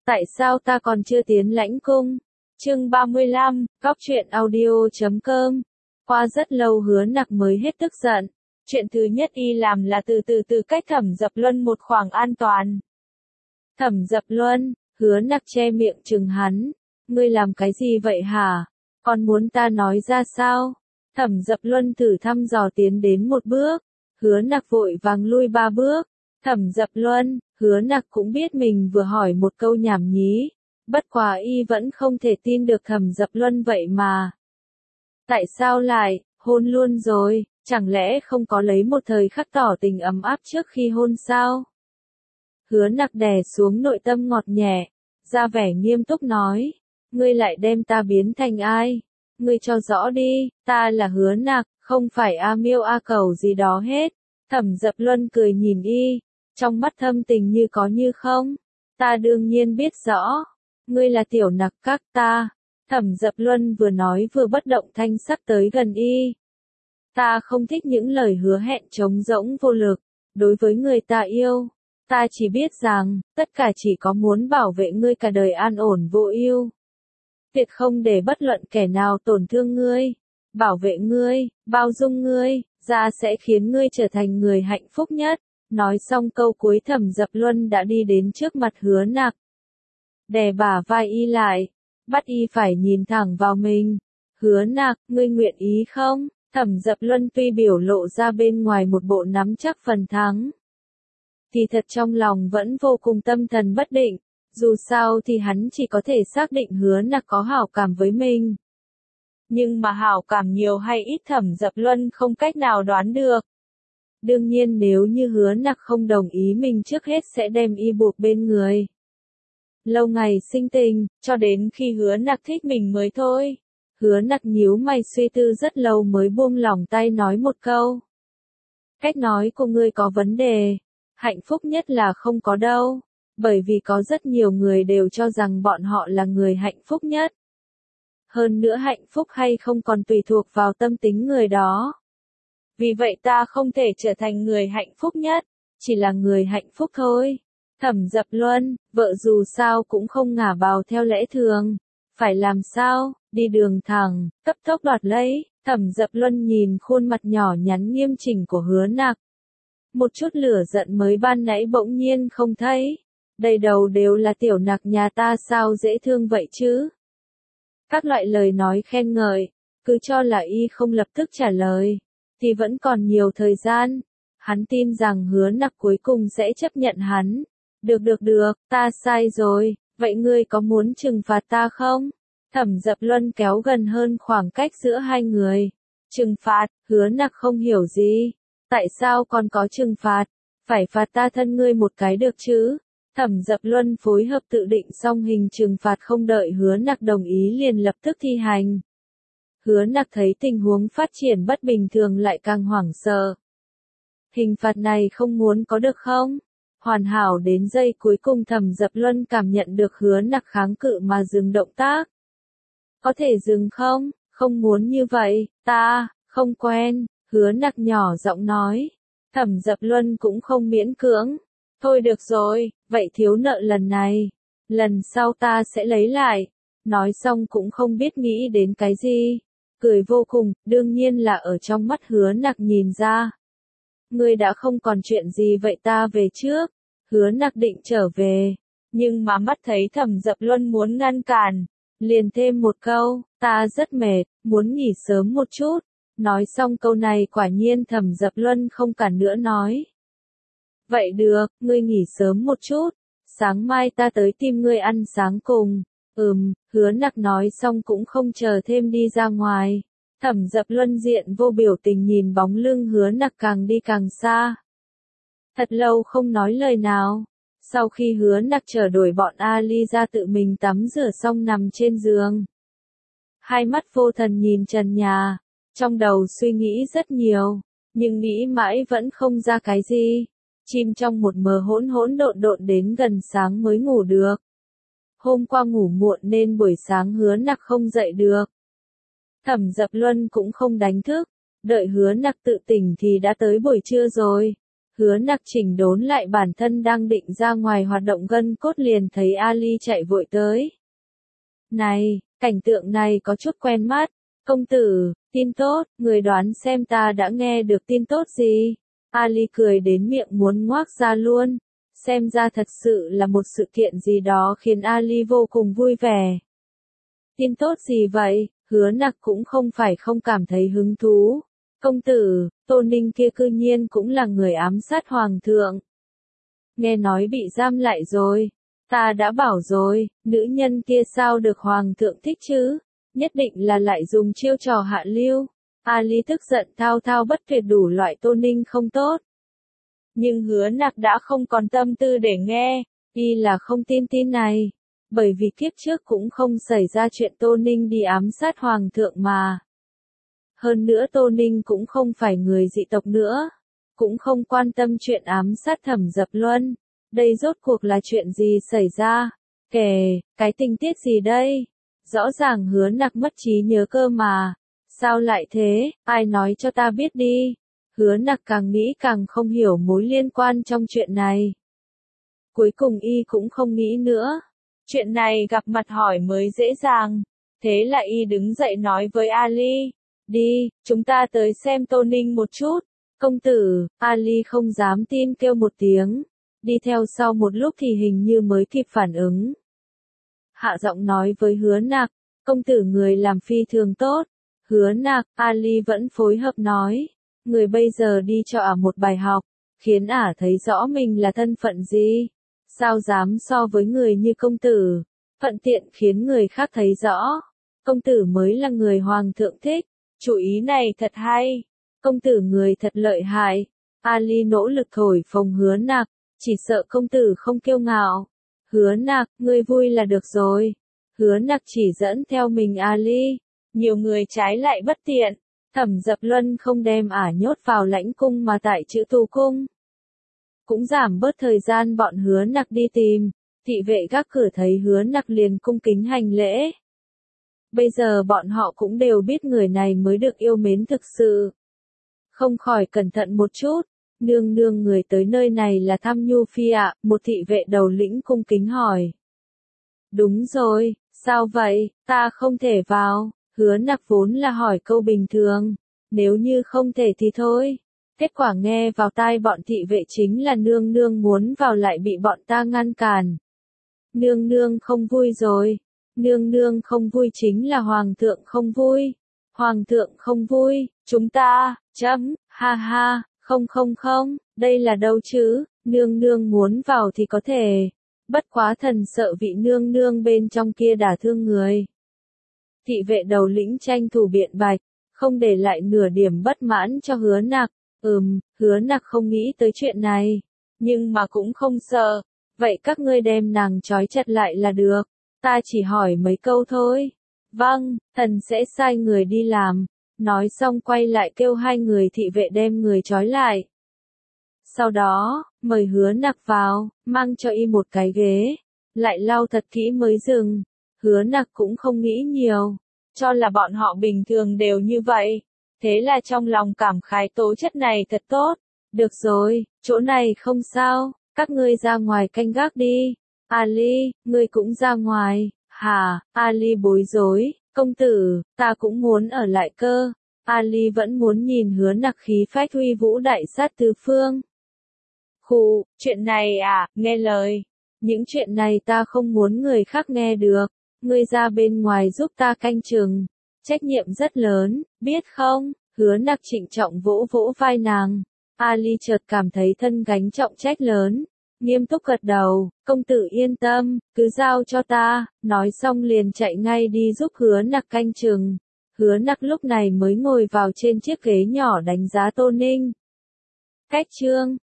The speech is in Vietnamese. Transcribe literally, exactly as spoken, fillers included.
Tại sao ta còn chưa tiến lãnh cung? Chương ba mươi lăm, Cóc truyện audio chấm com. Qua rất lâu Hứa Nặc mới hết tức giận. Chuyện thứ nhất y làm là từ từ từ cách Thẩm Dập Luân một khoảng an toàn. Thẩm Dập Luân, Hứa Nặc che miệng trừng hắn. Ngươi làm cái gì vậy hả? Còn muốn ta nói ra sao? Thẩm Dập Luân thử thăm dò tiến đến một bước. Hứa Nặc vội vàng lui ba bước. Thẩm Dập Luân, Hứa Nặc cũng biết mình vừa hỏi một câu nhảm nhí. Bất quá y vẫn không thể tin được Thẩm Dập Luân vậy mà. Tại sao lại, hôn luôn rồi, chẳng lẽ không có lấy một thời khắc tỏ tình ấm áp trước khi hôn sao? Hứa Nặc đè xuống nội tâm ngọt nhẹ, ra vẻ nghiêm túc nói, ngươi lại đem ta biến thành ai? Ngươi cho rõ đi, ta là Hứa Nặc, không phải A Miêu A Cẩu gì đó hết. Thẩm Dập Luân cười nhìn y, trong mắt thâm tình như có như không. Ta đương nhiên biết rõ, ngươi là Tiểu Nặc các ta. Thẩm Dập Luân vừa nói vừa bất động thanh sắc tới gần y. Ta không thích những lời hứa hẹn trống rỗng vô lực, đối với người ta yêu. Ta chỉ biết rằng, tất cả chỉ có muốn bảo vệ ngươi cả đời an ổn vô ưu. Tuyệt không để bất luận kẻ nào tổn thương ngươi, bảo vệ ngươi, bao dung ngươi, ra sẽ khiến ngươi trở thành người hạnh phúc nhất. Nói xong câu cuối Thẩm Dập Luân đã đi đến trước mặt Hứa Nặc. Đè bả vai y lại, bắt y phải nhìn thẳng vào mình. Hứa Nặc, ngươi nguyện ý không? Thẩm Dập Luân tuy biểu lộ ra bên ngoài một bộ nắm chắc phần thắng, thì thật trong lòng vẫn vô cùng tâm thần bất định. Dù sao thì hắn chỉ có thể xác định Hứa Nặc có hảo cảm với mình. Nhưng mà hảo cảm nhiều hay ít Thẩm Dập Luân không cách nào đoán được. Đương nhiên nếu như Hứa Nặc không đồng ý mình trước hết sẽ đem y buộc bên người. Lâu ngày sinh tình, cho đến khi Hứa Nặc thích mình mới thôi. Hứa Nặc nhíu mày suy tư rất lâu mới buông lỏng tay nói một câu. Cách nói của ngươi có vấn đề. Hạnh phúc nhất là không có đâu. Bởi vì có rất nhiều người đều cho rằng bọn họ là người hạnh phúc nhất. Hơn nữa hạnh phúc hay không còn tùy thuộc vào tâm tính người đó. Vì vậy ta không thể trở thành người hạnh phúc nhất, chỉ là người hạnh phúc thôi. Thẩm Dập Luân, vợ dù sao cũng không ngả vào theo lẽ thường. Phải làm sao, đi đường thẳng, cấp tốc đoạt lấy. Thẩm Dập Luân nhìn khuôn mặt nhỏ nhắn nghiêm chỉnh của Hứa Nặc. Một chút lửa giận mới ban nãy bỗng nhiên không thấy. Đầy đầu đều là Tiểu Nặc nhà ta sao dễ thương vậy chứ? Các loại lời nói khen ngợi, cứ cho là y không lập tức trả lời, thì vẫn còn nhiều thời gian. Hắn tin rằng Hứa Nặc cuối cùng sẽ chấp nhận hắn. Được được được, ta sai rồi, vậy ngươi có muốn trừng phạt ta không? Thẩm Dập Luân kéo gần hơn khoảng cách giữa hai người. Trừng phạt, Hứa Nặc không hiểu gì. Tại sao còn có trừng phạt? Phải phạt ta thân ngươi một cái được chứ? Thẩm Dập Luân phối hợp tự định xong hình trừng phạt không đợi Hứa Nặc đồng ý liền lập tức thi hành. Hứa Nặc thấy tình huống phát triển bất bình thường lại càng hoảng sợ. Hình phạt này không muốn có được không? Hoàn hảo đến giây cuối cùng Thẩm Dập Luân cảm nhận được Hứa Nặc kháng cự mà dừng động tác. Có thể dừng không? Không muốn như vậy, ta, không quen, Hứa Nặc nhỏ giọng nói. Thẩm Dập Luân cũng không miễn cưỡng. Thôi được rồi, vậy thiếu nợ lần này. Lần sau ta sẽ lấy lại. Nói xong cũng không biết nghĩ đến cái gì. Cười vô cùng, đương nhiên là ở trong mắt Hứa Nặc nhìn ra. Ngươi đã không còn chuyện gì vậy ta về trước. Hứa Nặc định trở về. Nhưng mà mắt thấy Thẩm Dập Luân muốn ngăn cản. Liền thêm một câu, ta rất mệt, muốn nghỉ sớm một chút. Nói xong câu này quả nhiên Thẩm Dập Luân không cản nữa nói. Vậy được, ngươi nghỉ sớm một chút. Sáng mai ta tới tìm ngươi ăn sáng cùng. Ừm, Hứa Nặc nói xong cũng không chờ thêm đi ra ngoài. Thẩm Dập Luân diện vô biểu tình nhìn bóng lưng Hứa Nặc càng đi càng xa. Thật lâu không nói lời nào. Sau khi Hứa Nặc chờ đuổi bọn Ali ra tự mình tắm rửa xong nằm trên giường. Hai mắt vô thần nhìn trần nhà. Trong đầu suy nghĩ rất nhiều. Nhưng nghĩ mãi vẫn không ra cái gì. Chìm trong một mờ hỗn hỗn độn độn đến gần sáng mới ngủ được. Hôm qua ngủ muộn nên buổi sáng Hứa Nặc không dậy được. Thẩm Dập Luân cũng không đánh thức. Đợi Hứa Nặc tự tỉnh thì đã tới buổi trưa rồi. Hứa Nặc chỉnh đốn lại bản thân đang định ra ngoài hoạt động gân cốt liền thấy Ali chạy vội tới. Này, cảnh tượng này có chút quen mắt. Công tử, tin tốt, người đoán xem ta đã nghe được tin tốt gì. Ali cười đến miệng muốn ngoác ra luôn. Xem ra thật sự là một sự kiện gì đó khiến Ali vô cùng vui vẻ. Tin tốt gì vậy? Hứa Nặc cũng không phải không cảm thấy hứng thú. Công tử, Tô Ninh kia cư nhiên cũng là người ám sát hoàng thượng. Nghe nói bị giam lại rồi. Ta đã bảo rồi, nữ nhân kia sao được hoàng thượng thích chứ? Nhất định là lại dùng chiêu trò hạ lưu. Ali tức giận thao thao bất tuyệt đủ loại Tô Ninh không tốt. Nhưng Hứa Nặc đã không còn tâm tư để nghe, y là không tin tin này. Bởi vì kiếp trước cũng không xảy ra chuyện Tô Ninh đi ám sát hoàng thượng mà. Hơn nữa Tô Ninh cũng không phải người dị tộc nữa. Cũng không quan tâm chuyện ám sát Thẩm Dập Luân. Đây rốt cuộc là chuyện gì xảy ra? Kể, cái tình tiết gì đây? Rõ ràng Hứa Nặc mất trí nhớ cơ mà. Sao lại thế? Ai nói cho ta biết đi. Hứa Nặc càng nghĩ càng không hiểu mối liên quan trong chuyện này. Cuối cùng y cũng không nghĩ nữa. Chuyện này gặp mặt hỏi mới dễ dàng. Thế là y đứng dậy nói với Ali. Đi, chúng ta tới xem Tô Ninh một chút. Công tử, Ali không dám tin kêu một tiếng. Đi theo sau một lúc thì hình như mới kịp phản ứng. Hạ giọng nói với Hứa Nặc. Công tử người làm phi thường tốt. Hứa Nặc, Ali vẫn phối hợp nói. Người bây giờ đi cho ả một bài học. Khiến ả thấy rõ mình là thân phận gì. Sao dám so với người như công tử. Phận tiện khiến người khác thấy rõ. Công tử mới là người hoàng thượng thích. Chủ ý này thật hay. Công tử người thật lợi hại. Ali nỗ lực thổi phồng Hứa Nặc. Chỉ sợ công tử không kiêu ngạo. Hứa Nặc, ngươi vui là được rồi. Hứa Nặc chỉ dẫn theo mình Ali. Nhiều người trái lại bất tiện. Thẩm Dập Luân không đem ả nhốt vào lãnh cung mà tại Trữ Tù cung. Cũng giảm bớt thời gian bọn Hứa Nặc đi tìm. Thị vệ gác cửa thấy Hứa Nặc liền cung kính hành lễ. Bây giờ bọn họ cũng đều biết người này mới được yêu mến thực sự. Không khỏi cẩn thận một chút. Nương nương người tới nơi này là Tham Nhu Phi ạ, một thị vệ đầu lĩnh cung kính hỏi. Đúng rồi, sao vậy, ta không thể vào. Hứa Nặc vốn là hỏi câu bình thường. Nếu như không thể thì thôi. Kết quả nghe vào tai bọn thị vệ chính là nương nương muốn vào lại bị bọn ta ngăn cản. Nương nương không vui rồi. Nương nương không vui chính là hoàng thượng không vui. Hoàng thượng không vui, chúng ta, chấm, ha ha, không không không, đây là đâu chứ, nương nương muốn vào thì có thể. Bất quá thần sợ vị nương nương bên trong kia đả thương người. Thị vệ đầu lĩnh tranh thủ biện bạch, không để lại nửa điểm bất mãn cho Hứa Nặc. Ừm, Hứa Nặc không nghĩ tới chuyện này, nhưng mà cũng không sợ. Vậy các ngươi đem nàng trói chặt lại là được. Ta chỉ hỏi mấy câu thôi. Vâng, thần sẽ sai người đi làm. Nói xong quay lại kêu hai người thị vệ đem người trói lại. Sau đó, mời Hứa Nặc vào, mang cho y một cái ghế. Lại lau thật kỹ mới dừng. Hứa Nặc cũng không nghĩ nhiều. Cho là bọn họ bình thường đều như vậy. Thế là trong lòng cảm khái tố chất này thật tốt. Được rồi, chỗ này không sao. Các ngươi ra ngoài canh gác đi. Ali, ngươi cũng ra ngoài. Hả? Ali bối rối. Công tử, ta cũng muốn ở lại cơ. Ali vẫn muốn nhìn Hứa Nặc khí phách uy vũ đại sát tứ phương. Khụ, chuyện này à, nghe lời. Những chuyện này ta không muốn người khác nghe được. Ngươi ra bên ngoài giúp ta canh chừng. Trách nhiệm rất lớn, biết không? Hứa Nặc trịnh trọng vỗ vỗ vai nàng. Ali chợt cảm thấy thân gánh trọng trách lớn. Nghiêm túc gật đầu, công tử yên tâm, cứ giao cho ta, nói xong liền chạy ngay đi giúp Hứa Nặc canh chừng. Hứa Nặc lúc này mới ngồi vào trên chiếc ghế nhỏ đánh giá Tô Ninh. Cách chương